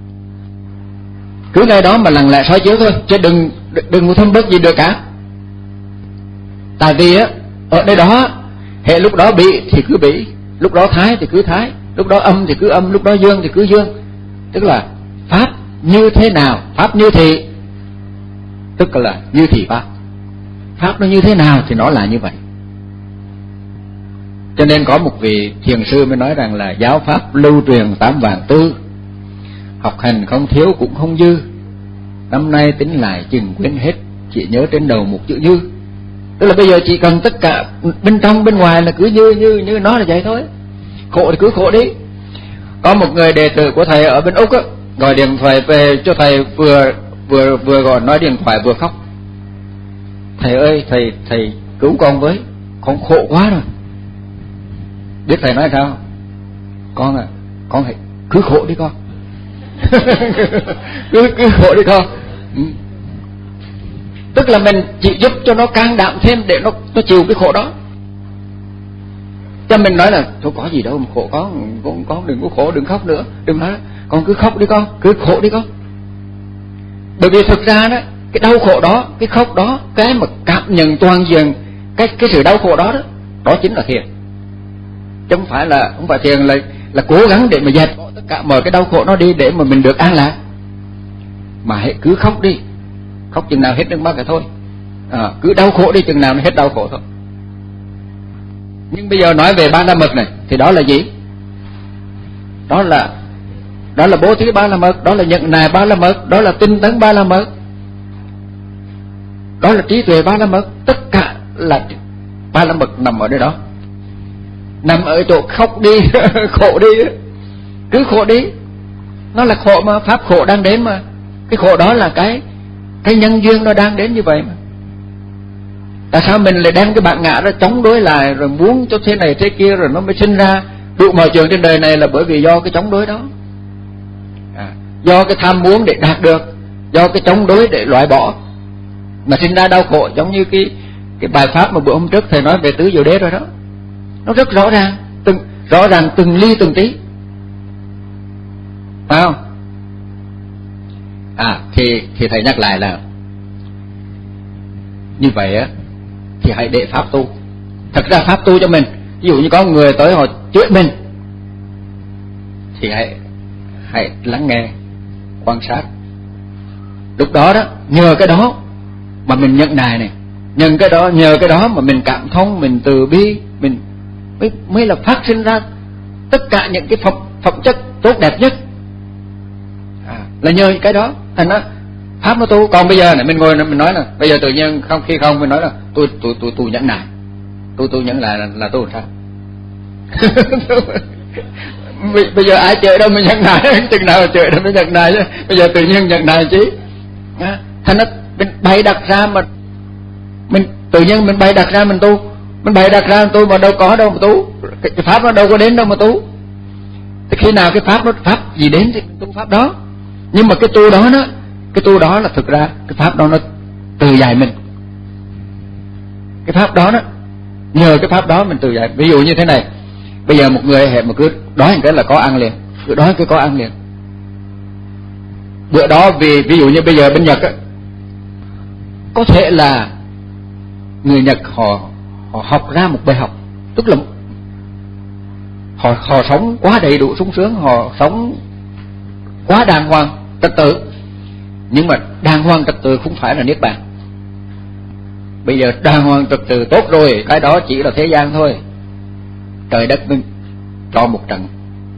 cứ ngay đó mà lặng lẽ soi chiếu thôi, chứ đừng đừng có thâm bất gì được cả. Tại vì á ở đây đó, hệ lúc đó bị thì cứ bị, lúc đó thái thì cứ thái, lúc đó âm thì cứ âm, lúc đó dương thì cứ dương. Tức là pháp như thế nào, pháp như thị, tức là như thị pháp, pháp nó như thế nào thì nó là như vậy. Cho nên có một vị thiền sư mới nói rằng là giáo pháp lưu truyền tám vạn tư, học hành không thiếu cũng không dư, năm nay tính lại chừng quên hết, chỉ nhớ trên đầu một chữ dư. Tức là bây giờ chỉ cần tất cả bên trong bên ngoài là cứ như như như nó là vậy thôi. Khổ thì cứ khổ đi. Có một người đệ tử của thầy ở bên Úc á, gọi điện thoại về cho thầy, vừa vừa vừa gọi nói điện thoại vừa khóc. Thầy ơi, thầy thầy cứu con với, con khổ quá rồi. Biết thầy nói sao? Con à, con hãy cứ khổ đi con. cứ cứ khổ đi con. Ừ. Tức là mình chỉ giúp cho nó can đảm thêm để nó nó chịu cái khổ đó. Cho mình nói là thôi có gì đâu mà khổ, con con con đừng có khổ, đừng khóc nữa, đừng nói con cứ khóc đi con, cứ khổ đi con. Bởi vì thực ra đó, cái đau khổ đó, cái khóc đó, cái mà cảm nhận toàn diện cái cái sự đau khổ đó đó, đó chính là thiền. Chứ không phải là không phải thiền là là cố gắng để mà dẹp tất cả mọi cái đau khổ nó đi để mà mình được an lạc. Mà hãy cứ khóc đi, khóc chừng nào hết nước mắt cả thôi. À, cứ đau khổ đi chừng nào nó hết đau khổ thôi. Nhưng bây giờ nói về ba la mật này thì đó là gì? Đó là đó là bố thí ba la mật, đó là nhận nài ba la mật, đó là tinh tấn ba la mật, đó là trí tuệ ba la mật. Tất cả là ba la mật nằm ở đây đó, nằm ở chỗ khóc đi, khổ đi, cứ khổ đi. Nó là khổ mà, pháp khổ đang đến mà. Cái khổ đó là cái cái nhân duyên nó đang đến như vậy mà. Tại sao mình lại đem cái bản ngã ra chống đối lại, rồi muốn cho thế này thế kia, rồi nó mới sinh ra đủ mọi chuyện trên đời này? Là bởi vì do cái chống đối đó, à, do cái tham muốn để đạt được, do cái chống đối để loại bỏ mà sinh ra đau khổ. Giống như cái cái bài pháp mà bữa hôm trước thầy nói về tứ diệu đế rồi đó, nó rất rõ ràng, từng rõ ràng từng ly từng tí, phải không? À thì thì thầy nhắc lại là như vậy á, thì hãy để pháp tu. Thật ra pháp tu cho mình, ví dụ như có người tới họ chửi mình thì hãy hãy lắng nghe, quan sát. Lúc đó đó, nhờ cái đó mà mình nhận nài này, nhờ cái đó nhờ cái đó mà mình cảm thông, mình từ bi, mình mới mới là phát sinh ra tất cả những cái phẩm phẩm chất tốt đẹp nhất. À, là nhờ cái đó thành đó pháp nó tu. Còn bây giờ này mình ngồi mình nói là bây giờ tự nhiên không, khi không mình nói là tôi tôi tôi tôi nhẫn nại, tôi tôi nhẫn lại là, là tôi làm sao? Bây giờ ai chửi đâu mà nhẫn nại, chừng nào chửi đâu mới nhẫn nại chứ. Bây giờ tự nhiên nhẫn nại chứ. À, thành nó mình bày đặt ra mà mình tự nhiên mình bày đặt ra mình tu, mình bày đặt ra tôi mà đâu có đâu mà tu, cái, cái pháp nó đâu có đến đâu mà tu. Thì khi nào cái pháp nó pháp gì đến thì tu pháp đó. Nhưng mà cái tu đó nó cái tu đó là thực ra cái pháp đó nó từ dạy mình. Cái pháp đó đó, nhờ cái pháp đó mình từ dạy. Ví dụ như thế này, bây giờ một người hẹp mà cứ đói một cái là có ăn liền, cứ đói cái có ăn liền. Bữa đó vì ví dụ như bây giờ bên Nhật á, có thể là người Nhật họ họ học ra một bài học, tức là họ họ sống quá đầy đủ sung sướng, họ sống quá đàng hoàng trật tự. Nhưng mà đàng hoàng trật tự không phải là niết bàn. Bây giờ đàng hoàng trật tự tốt rồi, cái đó chỉ là thế gian thôi. Trời đất mình cho một trận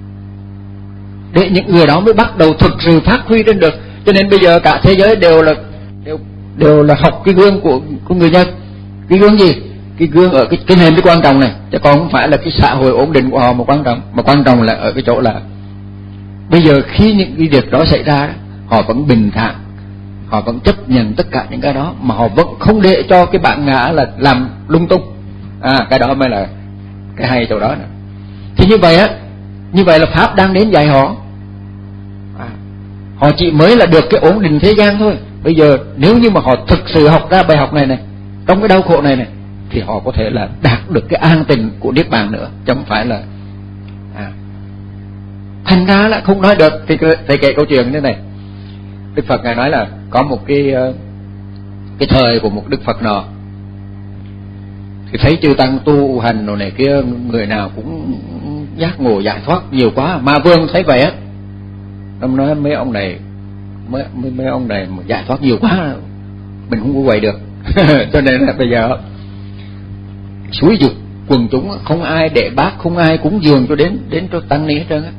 để những người đó mới bắt đầu thực sự phát huy lên được. Cho nên bây giờ cả thế giới đều là đều đều là học cái gương của của người Nhật. Cái gương gì? Cái gương ở cái cái nền cái quan trọng này, chứ còn không phải là cái xã hội ổn định của họ mà quan trọng. Mà quan trọng là ở cái chỗ là bây giờ khi những cái việc đó xảy ra, họ vẫn bình thản, họ vẫn chấp nhận tất cả những cái đó, mà họ vẫn không để cho cái bản ngã là làm lung tung. À, cái đó mới là cái hay chỗ đó nữa. Thì như vậy á, như vậy là pháp đang đến dạy họ. À, họ chỉ mới là được cái ổn định thế gian thôi. Bây giờ nếu như mà họ thực sự học ra bài học này này, trong cái đau khổ này này, thì họ có thể là đạt được cái an tình của niết bàn nữa, chứ không phải là à. Thành ra là không nói được. Thì thầy kể câu chuyện như thế này. Đức Phật ngài nói là có một cái cái thời của một Đức Phật nọ, thì thấy chư tăng tu hành rồi này kia, người nào cũng giác ngộ giải thoát nhiều quá. Ma Vương thấy vậy á, ông nói mấy ông này mấy mấy ông này mà giải thoát nhiều quá, mình không có quậy được. Cho nên là bây giờ xúi dục quần chúng, không ai để bác, không ai cúng dường cho đến đến cho tăng ni hết trơn á.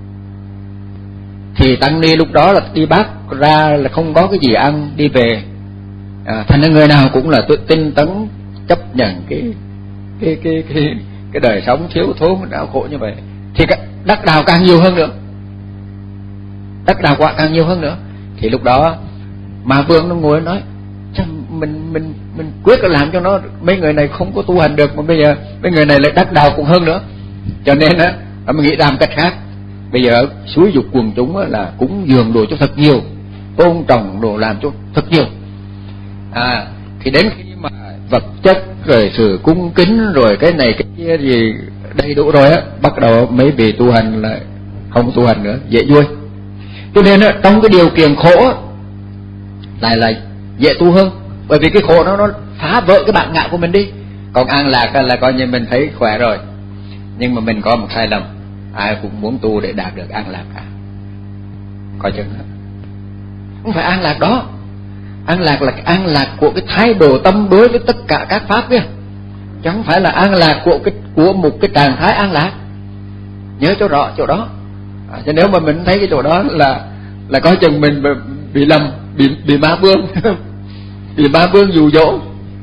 Thì tăng ni lúc đó là đi bác ra là không có cái gì ăn, đi về. À, thành ra người nào cũng là tinh tấn chấp nhận cái cái cái cái cái đời sống thiếu thốn đau khổ như vậy, thì đắc đạo càng nhiều hơn nữa, đắc đạo quả càng nhiều hơn nữa. Thì lúc đó Ma Vương nó ngồi nói mình mình mình quyết là làm cho nó, mấy người này không có tu hành được, mà bây giờ mấy người này lại đắc đạo cũng hơn nữa, cho nên á mình nghĩ làm cách khác. Bây giờ xúi dục quần chúng là cúng dường đồ cho thật nhiều, tôn trọng đồ làm cho thật nhiều. À thì đến khi mà vật chất rồi sự cung kính rồi cái này cái kia gì đầy đủ rồi á, bắt đầu mấy vị tu hành là không tu hành nữa, dễ vui. Cho nên á, trong cái điều kiện khổ á, lại là dễ tu hơn, bởi vì cái khổ nó nó phá vỡ cái bản ngã của mình đi. Còn an lạc là coi như mình thấy khỏe rồi, nhưng mà mình có một sai lầm, ai cũng muốn tu để đạt được an lạc cả, coi chừng đó. Không phải an lạc đó, an lạc là an lạc của cái thái độ tâm đối với tất cả các pháp kia, chứ không phải là an lạc của cái của một cái trạng thái an lạc. Nhớ cho rõ chỗ đó. À, chứ nếu mà mình thấy cái chỗ đó là là coi chừng mình bị, bị lầm, bị bị Ma Vương bị Ma Vương dụ dỗ.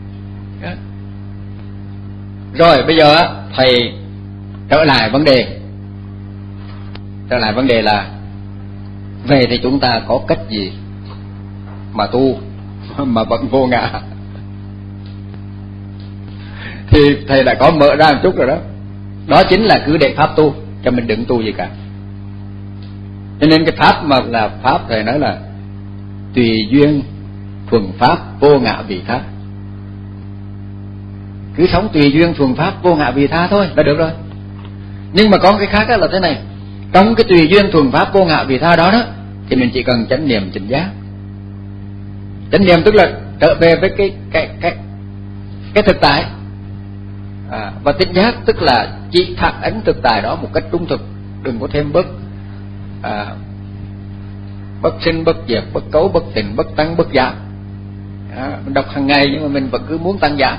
Rồi bây giờ thầy trở lại vấn đề, trở lại vấn đề là về thì chúng ta có cách gì mà tu mà vẫn vô ngã. Thì thầy đã có mở ra một chút rồi đó. Đó chính là cứ để pháp tu, cho mình đừng tu gì cả. Cho nên cái pháp mà là pháp thầy nói là tùy duyên thuần pháp vô ngã vị tha. Cứ sống tùy duyên thuần pháp vô ngã vị tha thôi là được rồi. Nhưng mà có cái khác là thế này, trong cái tùy duyên thuần pháp vô ngã vị tha đó đó, thì mình chỉ cần chánh niệm tỉnh giác. Chánh niệm tức là trở về với cái cái cái cái thực tại. À, và tỉnh giác tức là chỉ phản ánh thực tại đó một cách trung thực, đừng có thêm bớt à, bất sinh bất diệt, bất cấu bất tịnh, bất tăng bất giảm. À, mình đọc hàng ngày nhưng mà mình vẫn cứ muốn tăng giảm.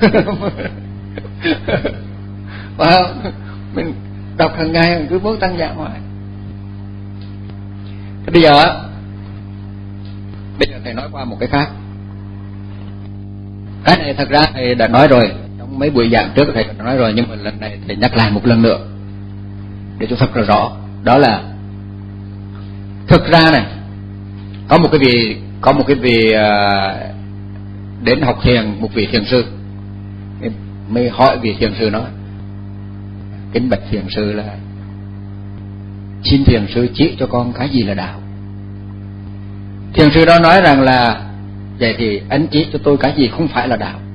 Và mình đọc hàng ngày mình cứ muốn tăng giảm hoài. Thế bây giờ bây giờ thầy nói qua một cái khác. Cái này thật ra thầy đã nói rồi, trong mấy buổi giảng trước thầy đã nói rồi, nhưng mà lần này thầy nhắc lại một lần nữa để cho thật là rõ. Đó là thực ra này, có một cái vị có một cái vị uh, đến học thiền, một vị thiền sư mới hỏi vị thiền sư nói: kính bạch thiền sư là xin thiền sư chỉ cho con cái gì là đạo. Thiền sư đó nói rằng là vậy thì anh chỉ cho tôi cái gì không phải là đạo.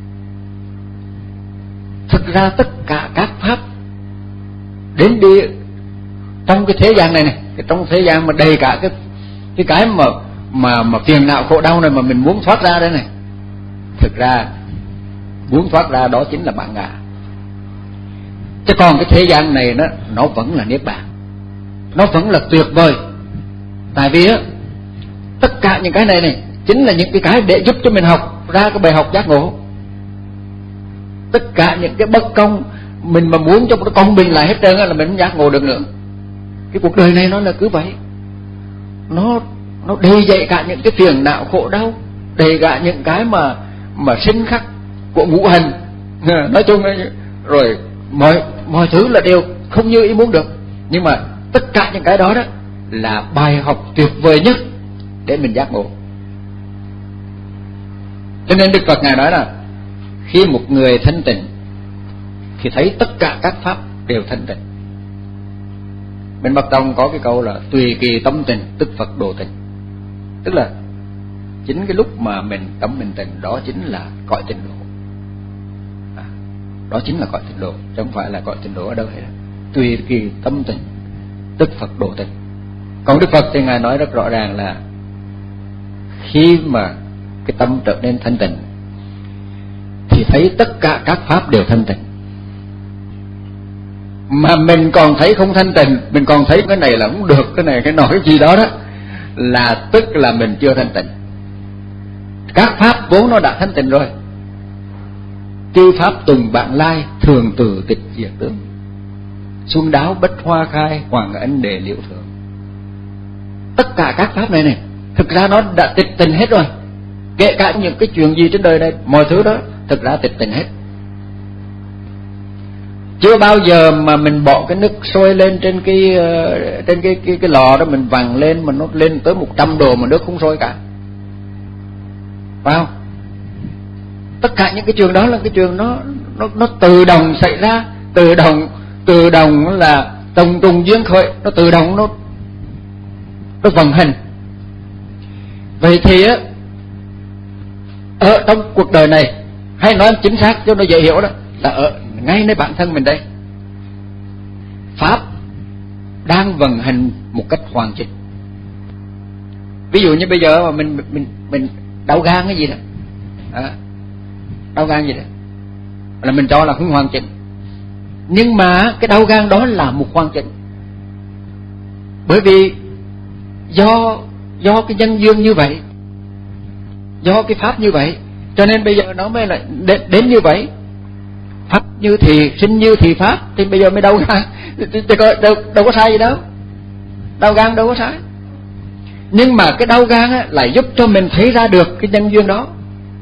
Thực ra tất cả các pháp đến đi trong cái thế gian này này, trong thế gian mà đầy cả cái cái cái mà mà mà phiền não khổ đau này mà mình muốn thoát ra đây này, thực ra muốn thoát ra đó chính là bản ngã. Chứ còn cái thế gian này nó nó vẫn là niết bàn, nó vẫn là tuyệt vời. Tại vì á, tất cả những cái này này chính là những cái cái để giúp cho mình học ra cái bài học giác ngộ. Tất cả những cái bất công mình mà muốn cho nó công bình lại hết trơn là mình không giác ngộ được nữa. Cái cuộc đời này nó là cứ vậy, nó nó đầy dậy cả những cái phiền não khổ đau, đầy cả những cái mà mà sinh khắc của ngũ hành. Nói chung ấy, rồi mọi mọi thứ là đều không như ý muốn được. Nhưng mà tất cả những cái đó đó là bài học tuyệt vời nhất để mình giác ngộ. Cho nên Đức Phật Ngài nói là khi một người thanh tịnh thì thấy tất cả các pháp đều thanh tịnh. Bên Bắc Tông có cái câu là tùy kỳ tâm tịnh tức Phật độ tịnh. Tức là chính cái lúc mà mình tâm mình tịnh, đó chính là cõi tịnh độ. À, đó chính là cõi tịnh độ, chứ không phải là cõi tịnh độ ở đâu hết. Tùy kỳ tâm tịnh tức Phật độ tịnh. Còn Đức Phật thì Ngài nói rất rõ ràng là khi mà cái tâm trở nên thanh tịnh thì thấy tất cả các pháp đều thanh tịnh. Mà mình còn thấy không thanh tịnh, mình còn thấy cái này là không được, cái này cái nọ cái gì đó đó, là tức là mình chưa thanh tịnh. Các pháp vốn nó đã thanh tịnh rồi. chư pháp tùng bạn lai, thường tử tịch diệt tướng. Xuân đáo bất hoa khai, hoàng ân đề liệu thường. Tất cả các pháp này này thực ra nó đã tịch tình hết rồi. Kể cả những cái chuyện gì trên đời này, mọi thứ đó thực ra tịch tình hết. Chưa bao giờ mà mình bỏ cái nước sôi lên trên cái uh, trên cái cái cái lò đó, mình vặn lên mà nó lên tới một trăm độ mà nước không sôi cả, phải không? Tất cả những cái trường đó là cái trường nó nó nó tự động xảy ra, tự động tự động là tông trùng duyên khởi, nó tự động nó nó vận hành. Vậy thì á, ở trong cuộc đời này, hay nói chính xác cho nó dễ hiểu đó, là ở ngay nơi bản thân mình đây, pháp đang vận hành một cách hoàn chỉnh. Ví dụ như bây giờ mà mình mình mình đau gan cái gì đó, à, đau gan gì đó là mình cho là không hoàn chỉnh, nhưng mà cái đau gan đó là một hoàn chỉnh, bởi vì do do cái nhân duyên như vậy, do cái pháp như vậy, cho nên bây giờ nó mới lại đến, đến như vậy. Pháp như thì sinh như thì pháp, thì bây giờ mới đau gan, đâu, đâu có sai gì đâu, đau gan đâu có sai. Nhưng mà cái đau gan á, lại giúp cho mình thấy ra được cái nhân duyên đó.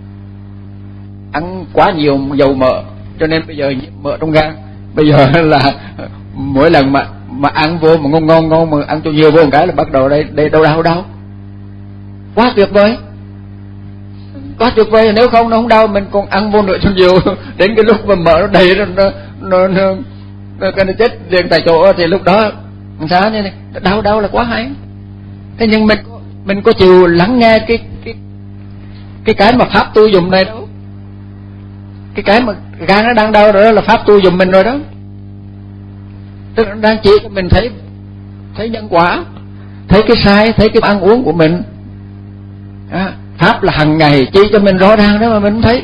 Ăn quá nhiều dầu mỡ, cho nên bây giờ nhiễm mỡ trong gan. Bây giờ là mỗi lần mà mà ăn vô mà ngon ngon ngon, mà ăn cho nhiều vô một cái là bắt đầu đây đây đau đau đau. Quá tuyệt vời, quá tuyệt vời. Nếu không nó không đau, mình còn ăn vô nữa cho nhiều, đến cái lúc mà mỡ nó đầy nó nó nó, nó, nó, nó chết liền tại chỗ, thì lúc đó sao như này, đau đau là quá hay. Thế nhưng mình mình có chịu lắng nghe cái cái cái cái mà pháp tu dùng này đâu. Cái cái mà gan nó đang đau rồi đó là pháp tu dùng mình rồi đó. Tức là nó đang chỉ cho mình thấy thấy nhân quả, thấy cái sai, thấy cái ăn uống của mình. À, pháp là hàng ngày chỉ cho mình rõ ràng đó mà mình không thấy.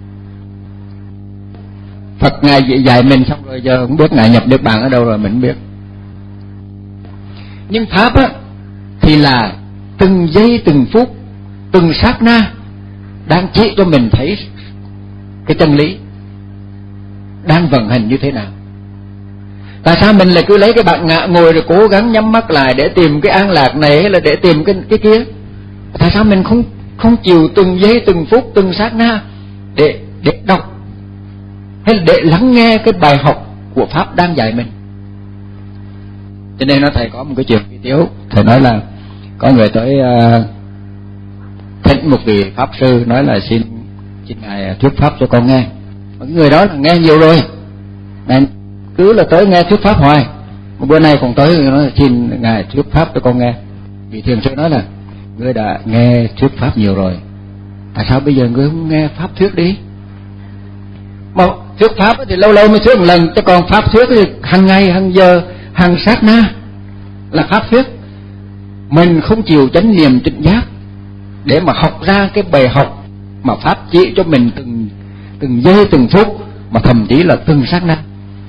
Phật ngài dạy mình xong rồi, giờ không biết ngài nhập niết bàn ở đâu rồi mình không biết. Nhưng pháp á thì là từng giây từng phút, từng sát na đang chỉ cho mình thấy cái chân lý đang vận hành như thế nào. Tại sao mình lại cứ lấy cái bạn ngã ngồi rồi cố gắng nhắm mắt lại để tìm cái an lạc này, hay là để tìm cái cái kia? Tại sao mình không không chịu từng giây từng phút từng sát na để để đọc hay là để lắng nghe cái bài học của pháp đang dạy mình? Cho nên nó thầy có một cái chuyện vi tiếu, thầy nói là có người tới uh, thỉnh một vị pháp sư, nói là xin xin ngài thuyết pháp cho con nghe. Người đó là nghe nhiều rồi, nên cứ là tới nghe thuyết pháp hoài. Một bữa nay còn tới nói là xin ngài thuyết pháp cho con nghe. Vị thiền sư nói là ngươi đã nghe thuyết pháp nhiều rồi, tại sao bây giờ ngươi không nghe pháp thuyết đi? Mà thuyết pháp thì lâu lâu mới thuyết một lần, chứ còn pháp thuyết thì hàng ngày, hàng giờ, hàng sát na là pháp thuyết. Mình không chịu chánh niệm tỉnh giác để mà học ra cái bài học mà pháp chỉ cho mình từng từng giây từng phút, mà thậm chí là từng sát na.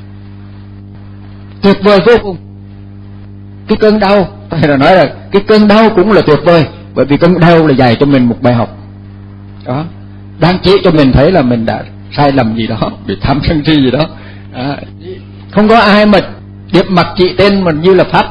Tuyệt vời vô cùng. Cái cơn đau, tôi đã nói là cái cơn đau cũng là tuyệt vời, bởi vì cơn đau là dạy cho mình một bài học đó, đang chỉ cho mình thấy là mình đã sai lầm gì đó, bị tham sân si gì đó. À, không có ai mà điệp mặt chỉ tên mình như là pháp.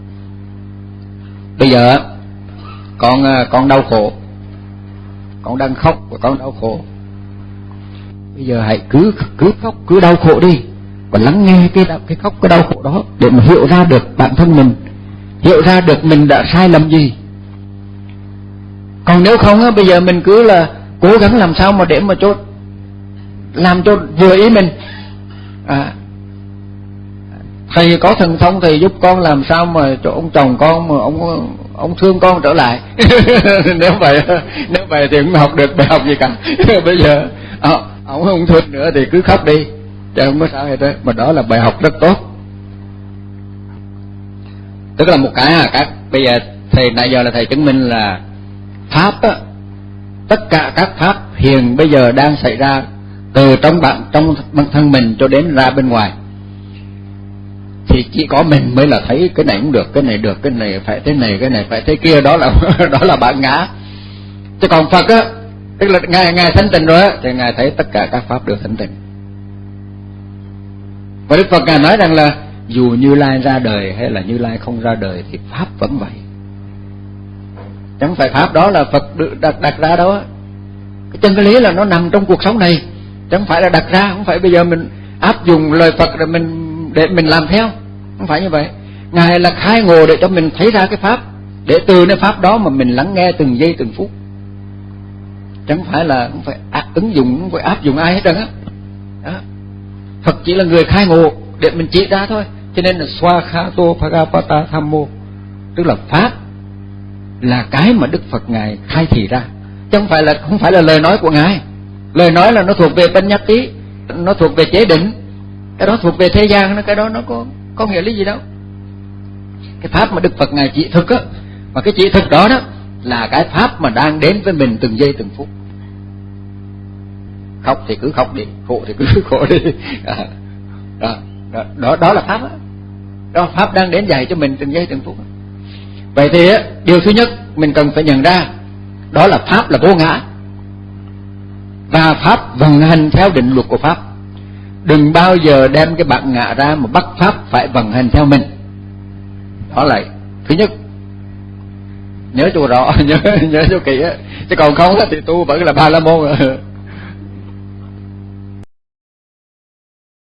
Bây giờ con con đau khổ, con đang khóc và con đau khổ. Bây giờ hãy cứ cứ khóc, cứ đau khổ đi, và lắng nghe cái đau, cái khóc, cái đau khổ đó, để mà hiểu ra được bản thân mình, hiểu ra được mình đã sai lầm gì. Còn nếu không á, bây giờ mình cứ là cố gắng làm sao mà để mà cho làm cho vừa ý mình. À, thầy có thần thông, thầy giúp con làm sao mà cho ông chồng con mà ông ông thương con trở lại. Nếu vậy nếu vậy thì không học được bài học gì cả. Bây giờ à, ông không thương nữa thì cứ khóc đi, chứ không có sao hết đó. Mà đó là bài học rất tốt. Tức là một cái à, các bây giờ thầy nãy giờ là thầy chứng minh là pháp á, tất cả các pháp hiện bây giờ đang xảy ra từ trong bạn, trong bản thân mình cho đến ra bên ngoài, thì chỉ có mình mới là thấy cái này cũng được, cái này được, cái này phải thế này, cái này phải thế kia. Đó là đó là bản ngã. Chứ còn Phật á, Tức là ngài ngài thanh tịnh rồi á, thì ngài thấy tất cả các pháp đều thanh tịnh. Và Đức Phật ngài nói rằng là dù Như Lai ra đời hay là Như Lai không ra đời thì pháp vẫn vậy. Chẳng phải pháp đó là Phật đặt đặt ra đâu á. Cái chân lý là nó nằm trong cuộc sống này, chẳng phải là đặt ra, không phải bây giờ mình áp dụng lời Phật rồi mình để mình làm theo, không phải như vậy. Ngài là khai ngộ để cho mình thấy ra cái pháp, để từ cái pháp đó mà mình lắng nghe từng giây từng phút, chẳng phải là không phải áp, ứng dụng, không phải áp dụng ai hết trơn á. Đó. Phật chỉ là người khai ngộ để mình chỉ ra thôi. Cho nên là Swakhato Bhagavata Thammo, tức là pháp là cái mà Đức Phật ngài khai thị ra, chứ không phải là không phải là lời nói của ngài. Lời nói là nó thuộc về bên nhắc tí, nó thuộc về chế định, cái đó thuộc về thế gian, cái đó nó có có nghĩa lý gì đâu. Cái pháp mà Đức Phật ngài chỉ thực á, mà cái chỉ thực đó đó là cái pháp mà đang đến với mình từng giây từng phút. Khóc thì cứ khóc đi, khổ thì cứ khổ đi. À, đó, đó, đó, đó là pháp đó. Đó pháp đang đến dạy cho mình từng giây từng phút. Vậy thì á, điều thứ nhất mình cần phải nhận ra đó là pháp là vô ngã, và pháp vận hành theo định luật của pháp. Đừng bao giờ đem cái bản ngã ra mà bắt pháp phải vận hành theo mình. Đó là thứ nhất. Nhớ cho rõ, nhớ nhớ cho kỹ á, chứ còn không thì tu vẫn là Ba La Môn.